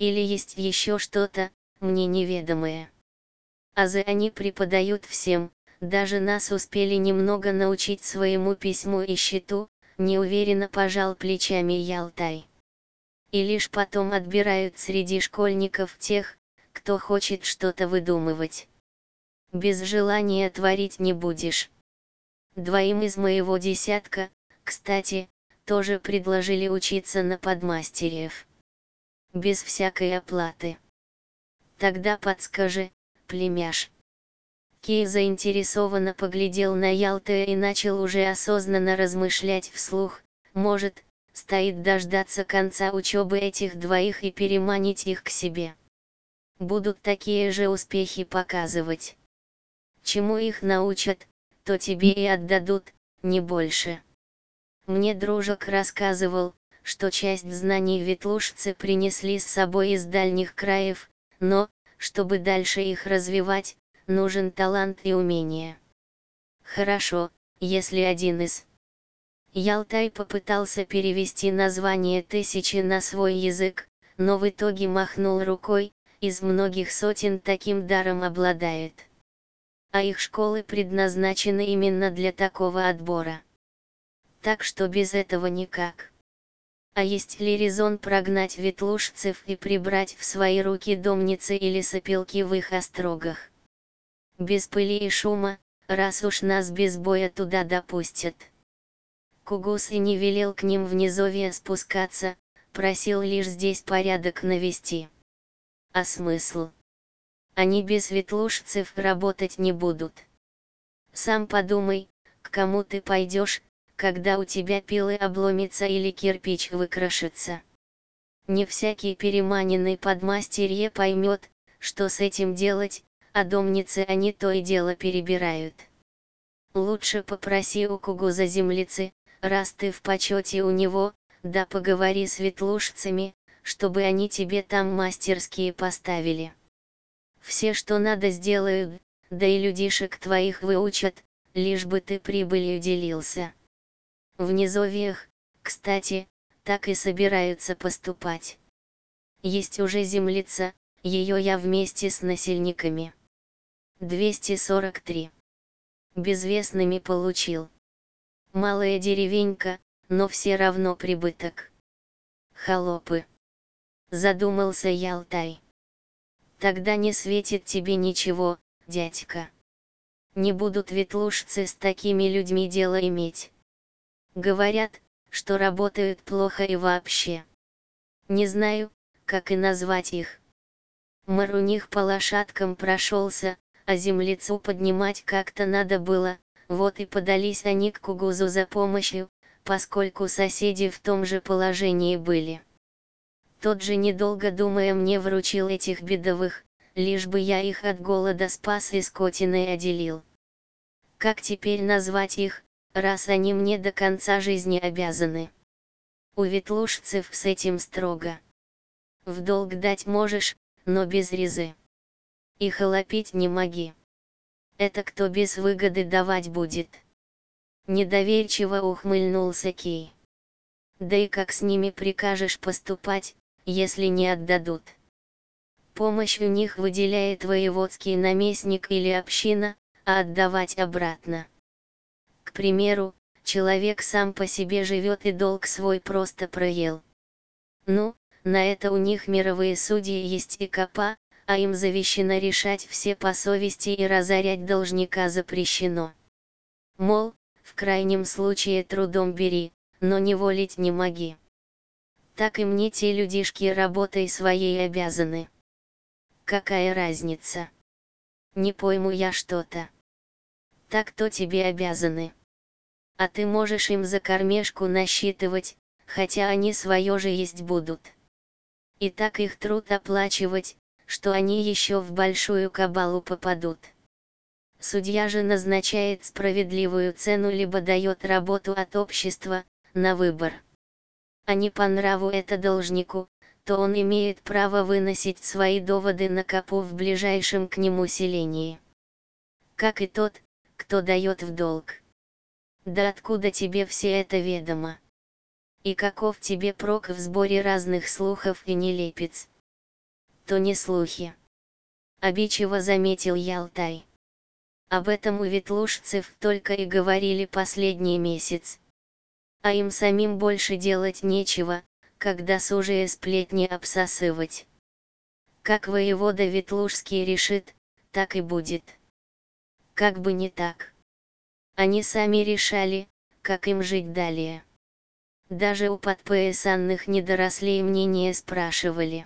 или есть еще что-то, мне неведомое. Азы они преподают всем, даже нас успели немного научить своему письму и счету, неуверенно пожал плечами Ялтай. И лишь потом отбирают среди школьников тех, кто хочет что-то выдумывать. Без желания творить не будешь. Двоим из моего десятка, кстати, тоже предложили учиться на подмастерьев. Без всякой оплаты. Тогда подскажи, племяш. Кей заинтересованно поглядел на Ялтая и начал уже осознанно размышлять вслух, может, стоит дождаться конца учебы этих двоих и переманить их к себе. Будут такие же успехи показывать. Чему их научат, то тебе и отдадут, не больше. Мне дружок рассказывал, что часть знаний ветлужцы принесли с собой из дальних краев, но, чтобы дальше их развивать, нужен талант и умение. Хорошо, если один из. Ялтай попытался перевести название тысячи на свой язык, но в итоге махнул рукой, из многих сотен таким даром обладает. А их школы предназначены именно для такого отбора. Так что без этого никак. А есть ли резон прогнать ветлужцев и прибрать в свои руки домницы или сопилки в их острогах? Без пыли и шума, раз уж нас без боя туда допустят. Кугус и не велел к ним в низовье спускаться, просил лишь здесь порядок навести. А смысл? Они без ветлужцев работать не будут. Сам подумай, к кому ты пойдешь, когда у тебя пилы обломится или кирпич выкрошится. Не всякий переманенный подмастерье поймет, что с этим делать, а домницы они то и дело перебирают. Лучше попроси у Кугуза землицы, раз ты в почете у него, да поговори с ветлужцами, чтобы они тебе там мастерские поставили. Все что надо сделают, да и людишек твоих выучат, лишь бы ты прибылью делился. В низовьях, кстати, так и собираются поступать. Есть уже землица, ее я вместе с насельниками. 243. Безвестными получил. Малая деревенька, но все равно прибыток. Холопы. Задумался Ялтай. Тогда не светит тебе ничего, дядька. Не будут ветлужцы с такими людьми дело иметь. Говорят, что работают плохо и вообще. Не знаю, как и назвать их. Мэр у них по лошадкам прошелся, а землицу поднимать как-то надо было, вот и подались они к Кугузу за помощью, поскольку соседи в том же положении были. Тот же недолго думая мне вручил этих бедовых, лишь бы я их от голода спас и скотиной отделил. Как теперь назвать их, раз они мне до конца жизни обязаны? У ветлужцев с этим строго. В долг дать можешь, но без резы. И холопить не моги. Это кто без выгоды давать будет? Недоверчиво ухмыльнулся Кей. Да и как с ними прикажешь поступать, если не отдадут? Помощь у них выделяет воеводский наместник или община, а отдавать обратно. К примеру, человек сам по себе живет и долг свой просто проел. Ну, на это у них мировые судьи есть и капа, а им завещено решать все по совести и разорять должника запрещено. Мол, в крайнем случае трудом бери, но не волить не моги. Так и мне те людишки работой своей обязаны. Какая разница? Не пойму я что-то. Так-то тебе обязаны. А ты можешь им за кормежку насчитывать, хотя они свое же есть будут. И так их труд оплачивать, что они еще в большую кабалу попадут. Судья же назначает справедливую цену либо дает работу от общества, на выбор. А не по нраву это должнику, то он имеет право выносить свои доводы на капу в ближайшем к нему селении. Как и тот, кто дает в долг. Да откуда тебе все это ведомо? И каков тебе прок в сборе разных слухов и нелепиц? то не слухи. Обидчиво заметил Ялтай. Об этом у ветлужцев только и говорили последний месяц. А им самим больше делать нечего, как досужие сплетни обсасывать. Как воевода Ветлужский решит, так и будет. Как бы не так. Они сами решали, как им жить далее. Даже у подпоясанных недорослей мнение спрашивали.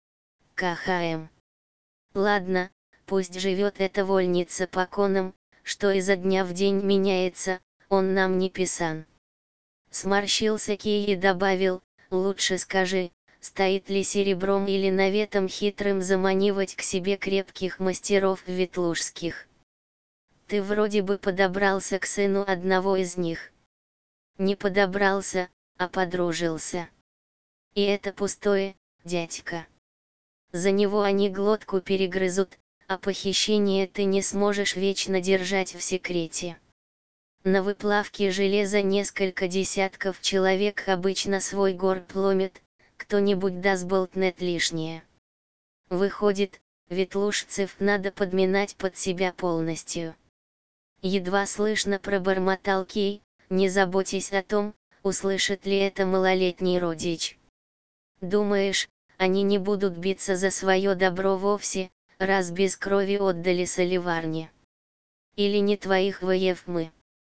КХМ. Ладно, пусть живет эта вольница по конам, что изо дня в день меняется, он нам не писан. Сморщился Кий и добавил, лучше скажи, стоит ли серебром или наветом хитрым заманивать к себе крепких мастеров ветлужских. Ты вроде бы подобрался к сыну одного из них. Не подобрался, а подружился. И это пустое, дядька. За него они глотку перегрызут, а похищение ты не сможешь вечно держать в секрете. На выплавке железа несколько десятков человек обычно свой горб ломят, кто-нибудь да сболтнет лишнее. Выходит, ветлужцев надо подминать под себя полностью. Едва слышно пробормотал Кей, не заботясь о том, услышит ли это малолетний родич. Думаешь, они не будут биться за свое добро вовсе, раз без крови отдали соливарне? Или не твоих воев мы?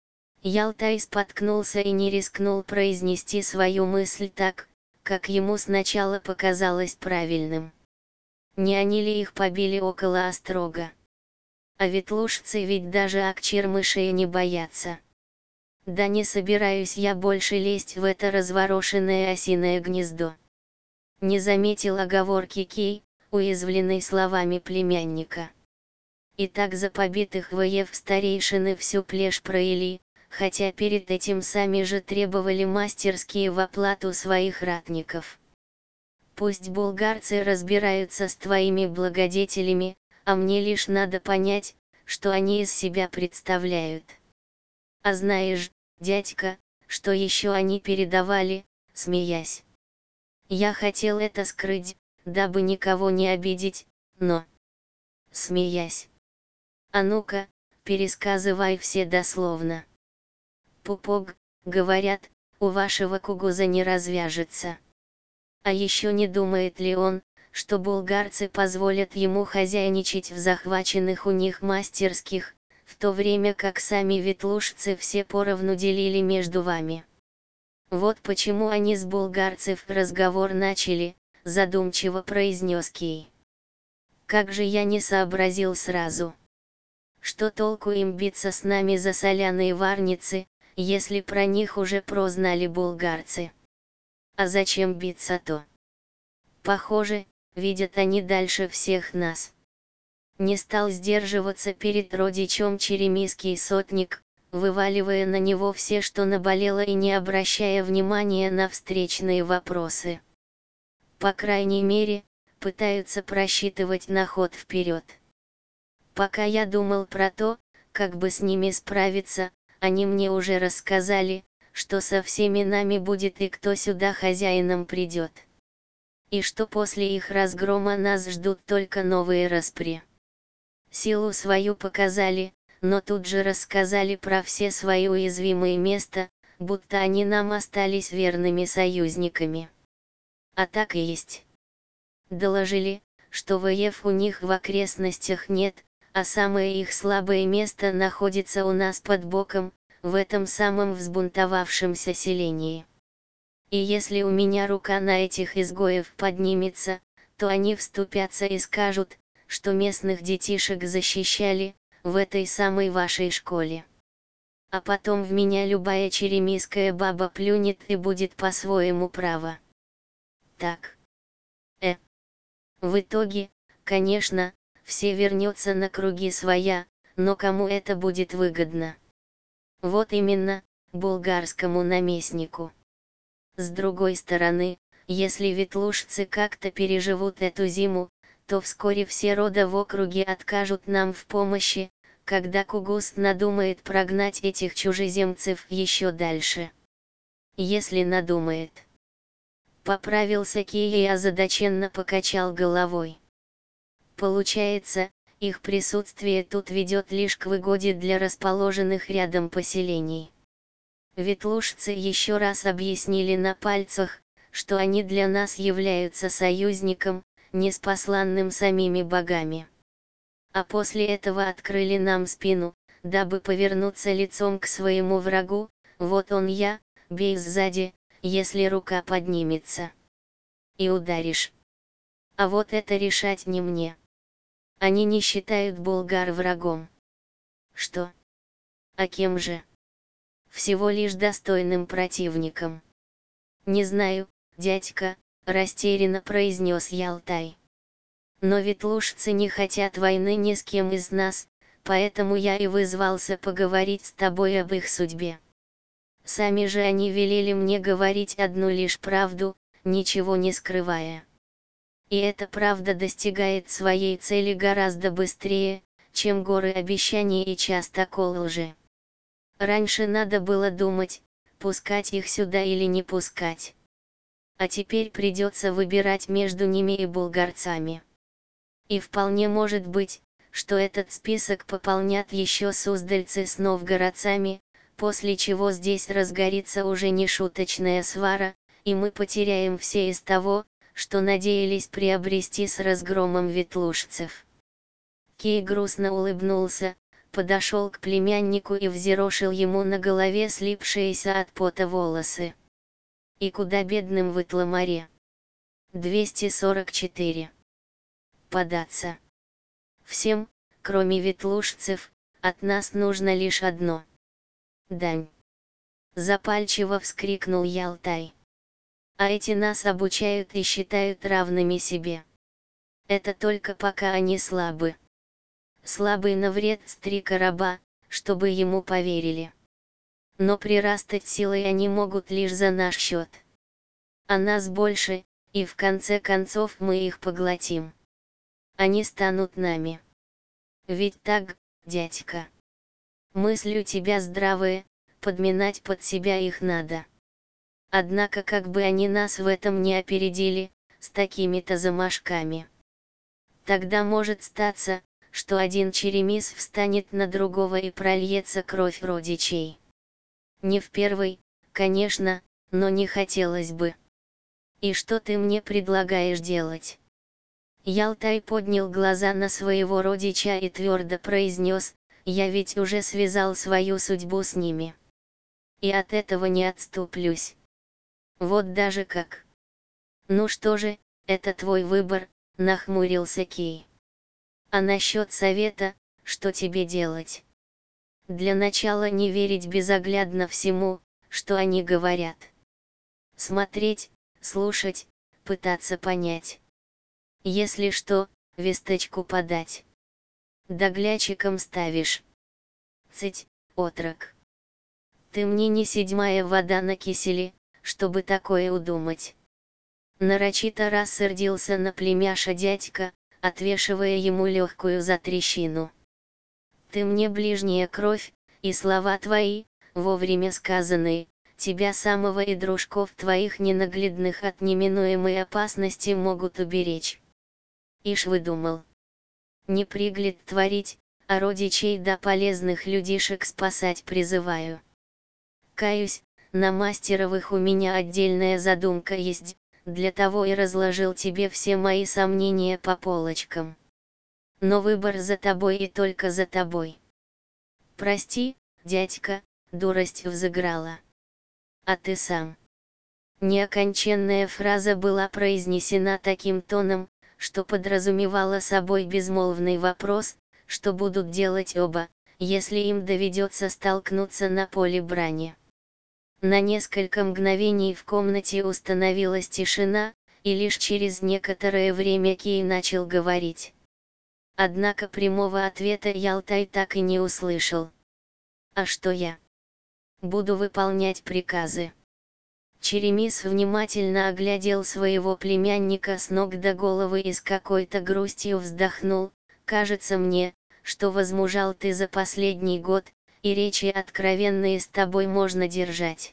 Ялтай споткнулся и не рискнул произнести свою мысль так, как ему сначала показалось правильным. Не они ли их побили около острога? А ветлужцы ведь даже акчермышей не боятся. Да не собираюсь я больше лезть в это разворошенное осиное гнездо. Не заметил оговорки Кей, уязвленный словами племянника. И так за побитых воев старейшины всю плешь проили, хотя перед этим сами же требовали мастерские в оплату своих ратников. Пусть булгарцы разбираются с твоими благодетелями, а мне лишь надо понять, что они из себя представляют. А знаешь, дядька, что еще они передавали, смеясь? Я хотел это скрыть, дабы никого не обидеть, но... Смеясь. А ну-ка, пересказывай все дословно. Пупок, говорят, у вашего кугуза не развяжется. А еще не думает ли он, что булгарцы позволят ему хозяйничать в захваченных у них мастерских, в то время как сами ветлужцы все поровну делили между вами? Вот почему они с булгарцев разговор начали, задумчиво произнес Кей. Как же я не сообразил сразу. Что толку им биться с нами за соляные варницы, если про них уже прознали булгарцы? А зачем биться-то? Похоже, видят они дальше всех нас. Не стал сдерживаться перед родичом черемисский сотник, вываливая на него все, что наболело, и не обращая внимания на встречные вопросы. По крайней мере, пытаются просчитывать на ход вперед. Пока я думал про то, как бы с ними справиться, они мне уже рассказали, что со всеми нами будет и кто сюда хозяином придет. И что после их разгрома нас ждут только новые распри. Силу свою показали, но тут же рассказали про все свои уязвимые места, будто они нам остались верными союзниками. А так и есть. Доложили, что воев у них в окрестностях нет, а самое их слабое место находится у нас под боком, в этом самом взбунтовавшемся селении. И если у меня рука на этих изгоев поднимется, то они вступятся и скажут, что местных детишек защищали, в этой самой вашей школе. А потом в меня любая черемисская баба плюнет и будет по-своему права. Так. В итоге, конечно, все вернется на круги своя, но кому это будет выгодно? Вот именно, булгарскому наместнику. С другой стороны, если ветлужцы как-то переживут эту зиму, то вскоре все рода в округе откажут нам в помощи, когда Кугуст надумает прогнать этих чужеземцев еще дальше. Если надумает. Поправился Кий и озадаченно покачал головой. Получается, их присутствие тут ведет лишь к выгоде для расположенных рядом поселений. Ветлужцы еще раз объяснили на пальцах, что они для нас являются союзником, неспосланным самими богами. А после этого открыли нам спину, дабы повернуться лицом к своему врагу. Вот он я, бей сзади, если рука поднимется. И ударишь. А вот это решать не мне. Они не считают булгар врагом. Что? А кем же? Всего лишь достойным противником. Не знаю, дядька, растерянно произнес Ялтай. Но ветлужцы не хотят войны ни с кем из нас, поэтому я и вызвался поговорить с тобой об их судьбе. Сами же они велели мне говорить одну лишь правду, ничего не скрывая. И эта правда достигает своей цели гораздо быстрее, чем горы обещаний и частокол лжи. Раньше надо было думать, пускать их сюда или не пускать. А теперь придется выбирать между ними и булгарцами. И вполне может быть, что этот список пополнят еще суздальцы с новгородцами, после чего здесь разгорится уже нешуточная свара, и мы потеряем все из того, что надеялись приобрести с разгромом ветлужцев. Кей грустно улыбнулся, подошел к племяннику и взъерошил ему на голове слипшиеся от пота волосы. И куда бедным в Итламаре? 244. Податься. Всем, кроме ветлужцев, от нас нужно лишь одно. Дань. Запальчиво вскрикнул Ялтай. А эти нас обучают и считают равными себе. Это только пока они слабы. Слабый на вред стрика раба, чтобы ему поверили. Но прирастать силой они могут лишь за наш счет. А нас больше, и в конце концов мы их поглотим. Они станут нами. Ведь так, дядька? Мысли у тебя здравые, подминать под себя их надо. Однако как бы они нас в этом не опередили, с такими-то замашками. Тогда может статься, что один черемис встанет на другого и прольется кровь родичей. Не в первый, конечно, но не хотелось бы. И что ты мне предлагаешь делать? Ялтай поднял глаза на своего родича и твердо произнес: я ведь уже связал свою судьбу с ними. И от этого не отступлюсь. Вот даже как. Ну что же, это твой выбор, нахмурился Кей. А насчет совета, что тебе делать? Для начала не верить безоглядно всему, что они говорят. Смотреть, слушать, пытаться понять. Если что, весточку подать. Доглядчиком ставишь. Цыть, отрок. Ты мне не седьмая вода на киселе, чтобы такое удумать. Нарочито рассердился на племяша дядька, отвешивая ему легкую затрещину. Ты мне ближняя кровь, и слова твои, вовремя сказанные, тебя самого и дружков твоих ненаглядных от неминуемой опасности могут уберечь. Ишь выдумал. Не пригляд творить, а родичей да полезных людишек спасать призываю. Каюсь, на мастеровых у меня отдельная задумка есть, для того и разложил тебе все мои сомнения по полочкам. Но выбор за тобой и только за тобой. Прости, дядька, дурость взыграла. А ты сам. Неоконченная фраза была произнесена таким тоном, что подразумевала собой безмолвный вопрос, что будут делать оба, если им доведется столкнуться на поле брани. На несколько мгновений в комнате установилась тишина, и лишь через некоторое время Кей начал говорить. Однако прямого ответа Ялтай так и не услышал. А что я? Буду выполнять приказы. Черемис внимательно оглядел своего племянника с ног до головы и с какой-то грустью вздохнул. Кажется мне, что возмужал ты за последний год, и речи откровенные с тобой можно держать.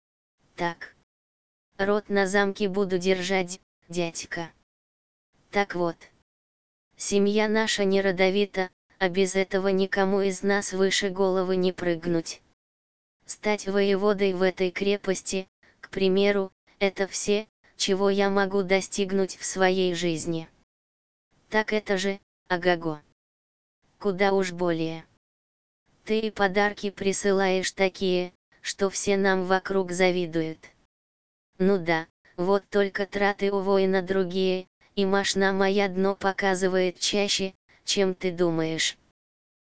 Так. Рот на замке буду держать, дядька. Так вот. Семья наша не родовита, а без этого никому из нас выше головы не прыгнуть. Стать воеводой в этой крепости, к примеру, это все, чего я могу достигнуть в своей жизни. Так это же, ага-го. Куда уж более. Ты и подарки присылаешь такие, что все нам вокруг завидуют. Ну да, вот только траты у воина другие, и мошна моя дно показывает чаще, чем ты думаешь.